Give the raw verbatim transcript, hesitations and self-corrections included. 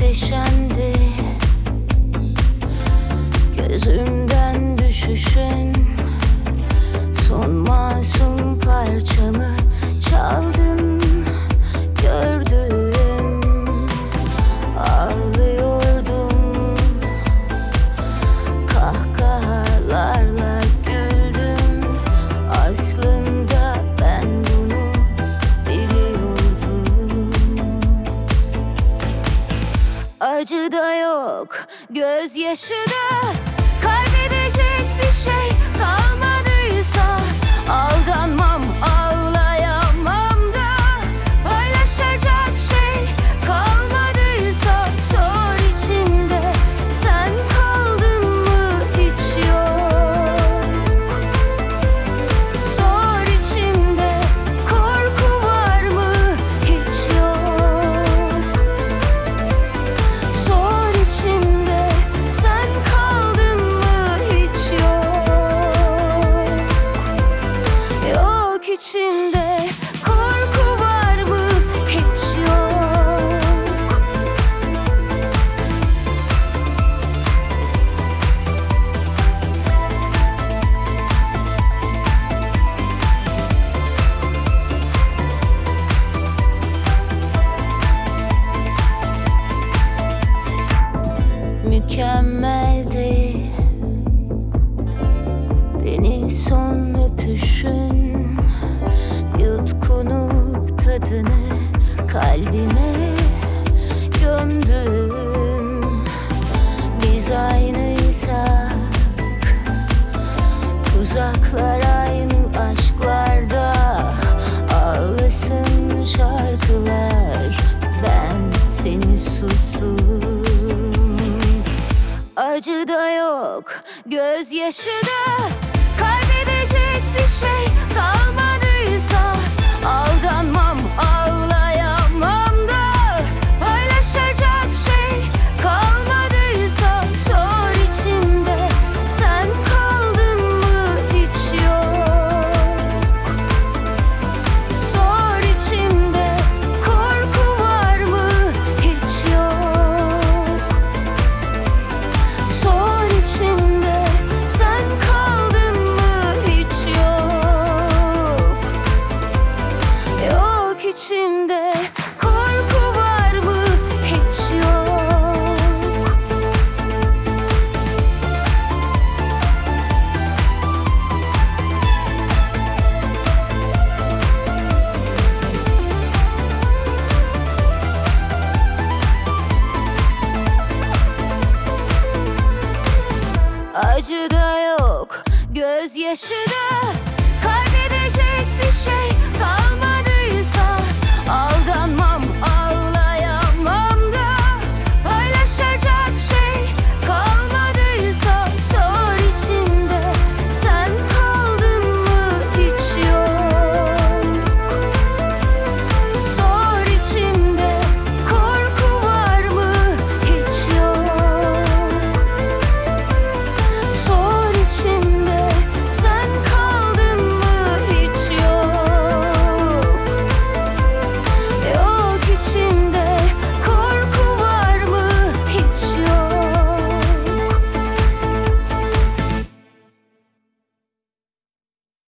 muhteşemdi. Gözümden düşüşün son masum parçamı çaldın, gördüm. Ağlıyordum, kahkahalarla güldüm. Aslında ben bunu biliyordum. Acı da yok, gözyaşı da, kaybedecek bir şey kalmadıysa aldanmam, ağlayamam da. Paylaşacak şey kalmadıysa sor içimde, sen kaldın mı hiç yok. Sor içimde, korku var mı hiç yok. Sor içimde, sen kaldın mı hiç yok. Yok içimde, korku var mı hiç yok. Mükemmeldi beni son öpüşün, yutkunup tadını kalbime gömdüm. Biz aynıysak tuzaklar aynı aşklarda, ağlasın şarkılar, ben seni sustum. Acı da yok, gözyaşı da, kaybedecek bir şey kalmadıysa aldanmam, ağlayamam da. Paylaşacak şey kalmadıysa sor içimde, sen kaldın mı hiç yok. Sor içimde, korku var mı hiç yok. Sor içimde, sen kaldın mı hiç yok. Yok içimde, korku var mı hiç yok. Acı da yok, gözyaşı da, kaybedecek bir şey kalmadı.